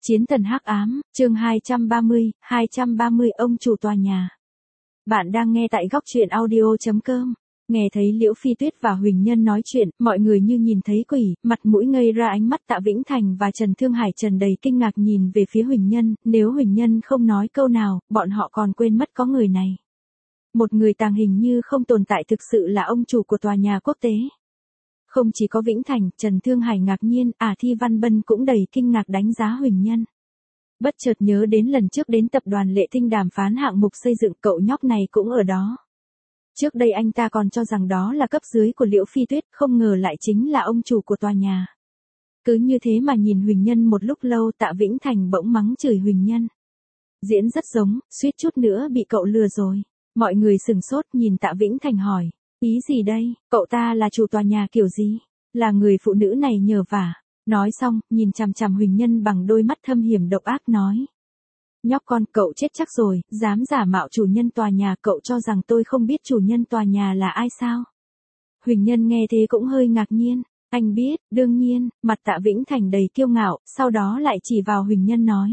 Chiến thần hắc ám, chương 230 ông chủ tòa nhà. Bạn đang nghe tại góc truyện audio.com. Nghe thấy Liễu Phi Tuyết và Huỳnh Nhân nói chuyện, mọi người như nhìn thấy quỷ, mặt mũi ngây ra, ánh mắt Tạ Vĩnh Thành và Trần Thương Hải Trần đầy kinh ngạc nhìn về phía Huỳnh Nhân, nếu Huỳnh Nhân không nói câu nào, bọn họ còn quên mất có người này. Một người tàng hình như không tồn tại thực sự là ông chủ của tòa nhà quốc tế. Không chỉ có Vĩnh Thành, Trần Thương Hải ngạc nhiên, Thi Văn Bân cũng đầy kinh ngạc đánh giá Huỳnh Nhân. Bất chợt nhớ đến lần trước đến tập đoàn Lệ Tinh đàm phán hạng mục xây dựng, cậu nhóc này cũng ở đó. Trước đây anh ta còn cho rằng đó là cấp dưới của Liễu Phi Tuyết, không ngờ lại chính là ông chủ của tòa nhà. Cứ như thế mà nhìn Huỳnh Nhân một lúc lâu, Tạ Vĩnh Thành bỗng mắng chửi Huỳnh Nhân. Diễn rất giống, suýt chút nữa bị cậu lừa rồi. Mọi người sửng sốt nhìn Tạ Vĩnh Thành hỏi. Ý gì đây, cậu ta là chủ tòa nhà kiểu gì? Là người phụ nữ này nhờ vả. Nói xong, nhìn chằm chằm Huỳnh Nhân bằng đôi mắt thâm hiểm độc ác nói. Nhóc con, cậu chết chắc rồi, dám giả mạo chủ nhân tòa nhà, cậu cho rằng tôi không biết chủ nhân tòa nhà là ai sao? Huỳnh Nhân nghe thế cũng hơi ngạc nhiên. Anh biết, đương nhiên, mặt Tạ Vĩnh Thành đầy kiêu ngạo, sau đó lại chỉ vào Huỳnh Nhân nói.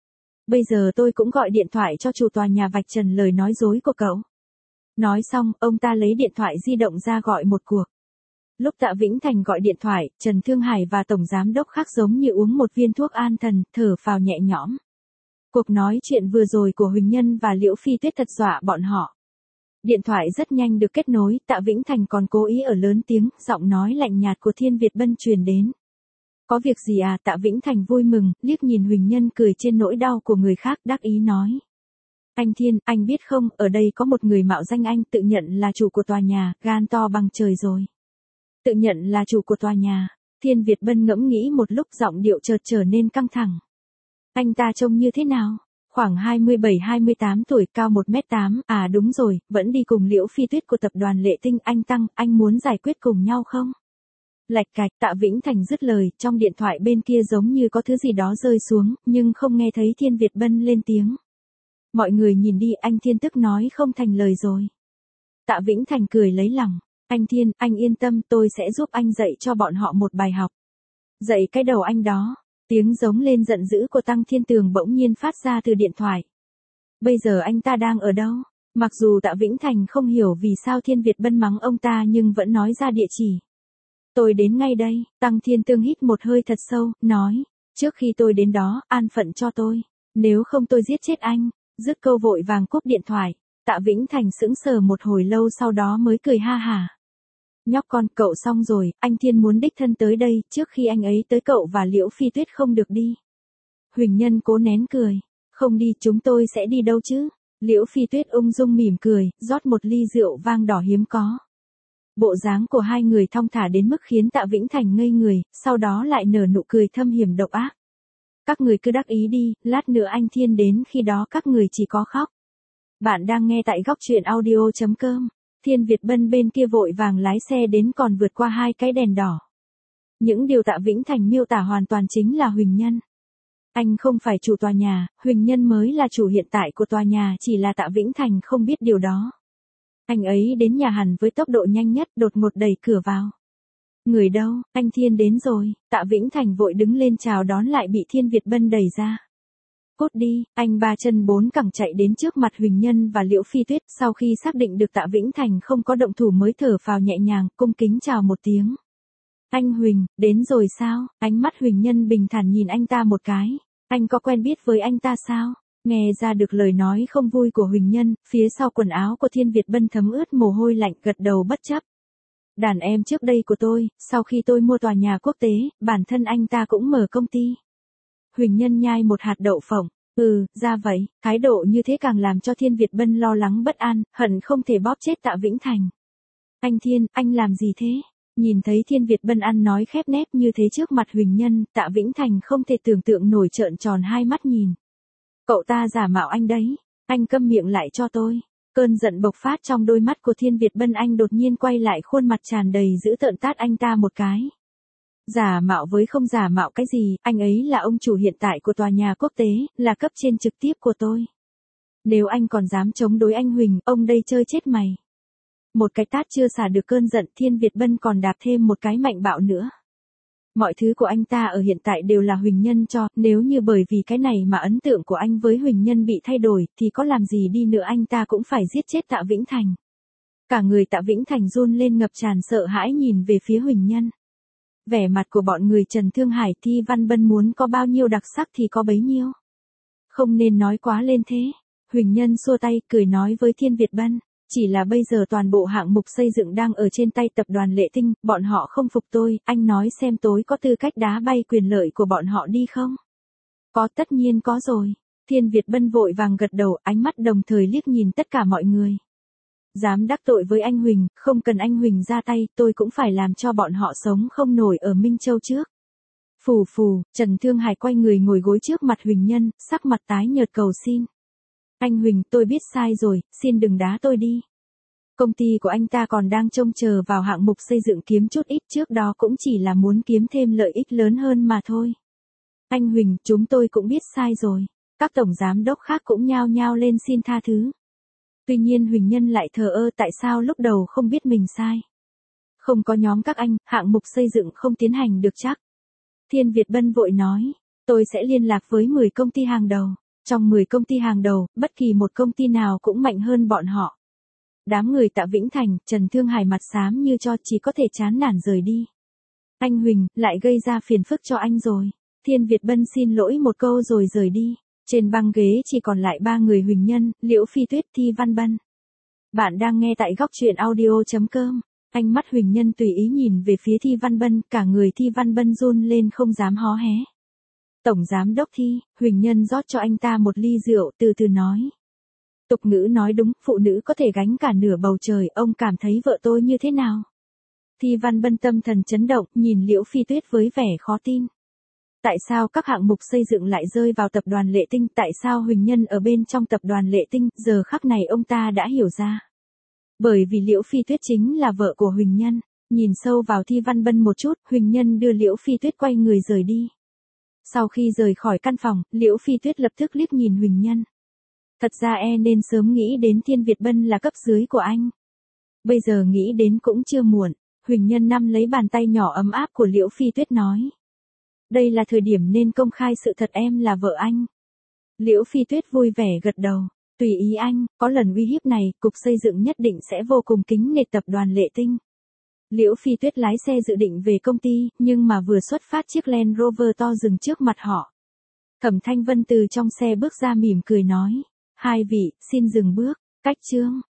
Bây giờ tôi cũng gọi điện thoại cho chủ tòa nhà vạch trần lời nói dối của cậu. Nói xong, ông ta lấy điện thoại di động ra gọi một cuộc. Lúc Tạ Vĩnh Thành gọi điện thoại, Trần Thương Hải và Tổng Giám đốc khác giống như uống một viên thuốc an thần, thở phào nhẹ nhõm. Cuộc nói chuyện vừa rồi của Huỳnh Nhân và Liễu Phi Tuyết thật dọa bọn họ. Điện thoại rất nhanh được kết nối, Tạ Vĩnh Thành còn cố ý ở lớn tiếng, giọng nói lạnh nhạt của Thiên Việt Bân truyền đến. Có việc gì à? Tạ Vĩnh Thành vui mừng, liếc nhìn Huỳnh Nhân cười trên nỗi đau của người khác, đắc ý nói. Anh Thiên, anh biết không, ở đây có một người mạo danh anh, tự nhận là chủ của tòa nhà, gan to bằng trời rồi. Tự nhận là chủ của tòa nhà. Thiên Việt Bân ngẫm nghĩ một lúc, giọng điệu chợt trở nên căng thẳng. Anh ta trông như thế nào? Khoảng 27-28 tuổi, cao 1m8, đúng rồi, vẫn đi cùng Liễu Phi Tuyết của tập đoàn Lệ Tinh. Anh Tăng, anh muốn giải quyết cùng nhau không? Lạch cạch, Tạ Vĩnh Thành dứt lời, trong điện thoại bên kia giống như có thứ gì đó rơi xuống, nhưng không nghe thấy Thiên Việt Bân lên tiếng. Mọi người nhìn đi, anh Thiên tức nói không thành lời rồi. Tạ Vĩnh Thành cười lấy lòng. Anh Thiên, anh yên tâm, tôi sẽ giúp anh dạy cho bọn họ một bài học. Dạy cái đầu anh đó. Tiếng giống lên giận dữ của Tăng Thiên Tường bỗng nhiên phát ra từ điện thoại. Bây giờ anh ta đang ở đâu? Mặc dù Tạ Vĩnh Thành không hiểu vì sao Thiên Việt Bân mắng ông ta nhưng vẫn nói ra địa chỉ. Tôi đến ngay đây. Tăng Thiên Tường hít một hơi thật sâu, nói. Trước khi tôi đến đó, an phận cho tôi. Nếu không tôi giết chết anh. Dứt câu vội vàng cúp điện thoại. Tạ Vĩnh Thành sững sờ một hồi lâu, sau đó mới cười ha hả. Nhóc con, cậu xong rồi, anh Thiên muốn đích thân tới đây, trước khi anh ấy tới cậu và Liễu Phi Tuyết không được đi. Huỳnh Nhân cố nén cười. Không đi, chúng tôi sẽ đi đâu chứ? Liễu Phi Tuyết ung dung mỉm cười, rót một ly rượu vang đỏ hiếm có. Bộ dáng của hai người thong thả đến mức khiến Tạ Vĩnh Thành ngây người, sau đó lại nở nụ cười thâm hiểm độc ác. Các người cứ đắc ý đi, lát nữa anh Thiên đến, khi đó các người chỉ có khóc. Bạn đang nghe tại góc truyện audio.com. Thiên Việt Bân bên kia vội vàng lái xe đến, còn vượt qua hai cái đèn đỏ. Những điều Tạ Vĩnh Thành miêu tả hoàn toàn chính là Huỳnh Nhân. Anh không phải chủ tòa nhà, Huỳnh Nhân mới là chủ hiện tại của tòa nhà, chỉ là Tạ Vĩnh Thành không biết điều đó. Anh ấy đến nhà hẳn với tốc độ nhanh nhất, đột ngột đẩy cửa vào. Người đâu? Anh Thiên đến rồi. Tạ Vĩnh Thành vội đứng lên chào đón, lại bị Thiên Việt Bân đẩy ra. Cút đi. Anh ba chân bốn cẳng chạy đến trước mặt Huỳnh Nhân và Liễu Phi Tuyết, sau khi xác định được Tạ Vĩnh Thành không có động thủ mới thở phào nhẹ nhàng, cung kính chào một tiếng. Anh Huỳnh, đến rồi sao? Ánh mắt Huỳnh Nhân bình thản nhìn anh ta một cái. Anh có quen biết với anh ta sao? Nghe ra được lời nói không vui của Huỳnh Nhân, phía sau quần áo của Thiên Việt Bân thấm ướt mồ hôi lạnh, gật đầu bất chấp. Đàn em trước đây của tôi, sau khi tôi mua tòa nhà quốc tế, bản thân anh ta cũng mở công ty. Huỳnh Nhân nhai một hạt đậu phộng. Ra vậy, thái độ như thế càng làm cho Thiên Việt Bân lo lắng bất an, hận không thể bóp chết Tạ Vĩnh Thành. Anh Thiên, anh làm gì thế? Nhìn thấy Thiên Việt Bân ăn nói khép nép như thế trước mặt Huỳnh Nhân, Tạ Vĩnh Thành không thể tưởng tượng nổi, trợn tròn hai mắt nhìn. Cậu ta giả mạo anh đấy, anh câm miệng lại cho tôi. Cơn giận bộc phát trong đôi mắt của Thiên Việt Bân, anh đột nhiên quay lại, khuôn mặt tràn đầy dữ tợn tát anh ta một cái. Giả mạo với không giả mạo cái gì, anh ấy là ông chủ hiện tại của tòa nhà quốc tế, là cấp trên trực tiếp của tôi. Nếu anh còn dám chống đối anh Huỳnh, ông đây chơi chết mày. Một cái tát chưa xả được cơn giận, Thiên Việt Bân còn đạp thêm một cái mạnh bạo nữa. Mọi thứ của anh ta ở hiện tại đều là Huỳnh Nhân cho, nếu như bởi vì cái này mà ấn tượng của anh với Huỳnh Nhân bị thay đổi, thì có làm gì đi nữa anh ta cũng phải giết chết Tạ Vĩnh Thành. Cả người Tạ Vĩnh Thành run lên ngập tràn sợ hãi nhìn về phía Huỳnh Nhân. Vẻ mặt của bọn người Trần Thương Hải Thi Văn Bân muốn có bao nhiêu đặc sắc thì có bấy nhiêu. Không nên nói quá lên thế. Huỳnh Nhân xua tay cười nói với Thiên Việt Bân. Chỉ là bây giờ toàn bộ hạng mục xây dựng đang ở trên tay tập đoàn Lệ Tinh, bọn họ không phục tôi, anh nói xem tôi có tư cách đá bay quyền lợi của bọn họ đi không? Có, tất nhiên có rồi. Thiên Việt Bân vội vàng gật đầu, ánh mắt đồng thời liếc nhìn tất cả mọi người. Dám đắc tội với anh Huỳnh, không cần anh Huỳnh ra tay, tôi cũng phải làm cho bọn họ sống không nổi ở Minh Châu trước. Phù phù, Trần Thương Hải quay người ngồi gối trước mặt Huỳnh Nhân, sắc mặt tái nhợt cầu xin. Anh Huỳnh, tôi biết sai rồi, xin đừng đá tôi đi. Công ty của anh ta còn đang trông chờ vào hạng mục xây dựng kiếm chút ít, trước đó cũng chỉ là muốn kiếm thêm lợi ích lớn hơn mà thôi. Anh Huỳnh, chúng tôi cũng biết sai rồi. Các tổng giám đốc khác cũng nhao nhao lên xin tha thứ. Tuy nhiên Huỳnh Nhân lại thờ ơ, tại sao lúc đầu không biết mình sai. Không có nhóm các anh, hạng mục xây dựng không tiến hành được chắc. Thiên Việt Bân vội nói, tôi sẽ liên lạc với 10 công ty hàng đầu. Trong 10 công ty hàng đầu, bất kỳ một công ty nào cũng mạnh hơn bọn họ. Đám người Tạ Vĩnh Thành, Trần Thương Hải mặt xám như cho, chỉ có thể chán nản rời đi. Anh Huỳnh, lại gây ra phiền phức cho anh rồi. Thiên Việt Bân xin lỗi một câu rồi rời đi. Trên băng ghế chỉ còn lại 3 người Huỳnh Nhân, Liễu Phi Tuyết, Thi Văn Bân. Bạn đang nghe tại góc truyện audio.com. Ánh mắt Huỳnh Nhân tùy ý nhìn về phía Thi Văn Bân, cả người Thi Văn Bân run lên không dám hó hé. Tổng giám đốc Thi, Huỳnh Nhân rót cho anh ta một ly rượu, từ từ nói. Tục ngữ nói đúng, phụ nữ có thể gánh cả nửa bầu trời, ông cảm thấy vợ tôi như thế nào? Thi Văn Bân tâm thần chấn động, nhìn Liễu Phi Tuyết với vẻ khó tin. Tại sao các hạng mục xây dựng lại rơi vào tập đoàn Lệ Tinh, tại sao Huỳnh Nhân ở bên trong tập đoàn Lệ Tinh, giờ khắc này ông ta đã hiểu ra. Bởi vì Liễu Phi Tuyết chính là vợ của Huỳnh Nhân. Nhìn sâu vào Thi Văn Bân một chút, Huỳnh Nhân đưa Liễu Phi Tuyết quay người rời đi. Sau khi rời khỏi căn phòng, Liễu Phi Tuyết lập tức liếc nhìn Huỳnh Nhân. Thật ra nên sớm nghĩ đến Thiên Việt Bân là cấp dưới của anh. Bây giờ nghĩ đến cũng chưa muộn. Huỳnh Nhân nắm lấy bàn tay nhỏ ấm áp của Liễu Phi Tuyết nói. Đây là thời điểm nên công khai sự thật, em là vợ anh. Liễu Phi Tuyết vui vẻ gật đầu. Tùy ý anh, có lần uy hiếp này, cục xây dựng nhất định sẽ vô cùng kính nể tập đoàn Lệ Tinh. Liễu Phi Tuyết lái xe dự định về công ty, nhưng mà vừa xuất phát chiếc Land Rover to dừng trước mặt họ. Thẩm Thanh Vân từ trong xe bước ra mỉm cười nói. Hai vị, xin dừng bước, cách chương.